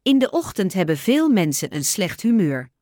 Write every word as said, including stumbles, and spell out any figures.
In de ochtend hebben veel mensen een slecht humeur.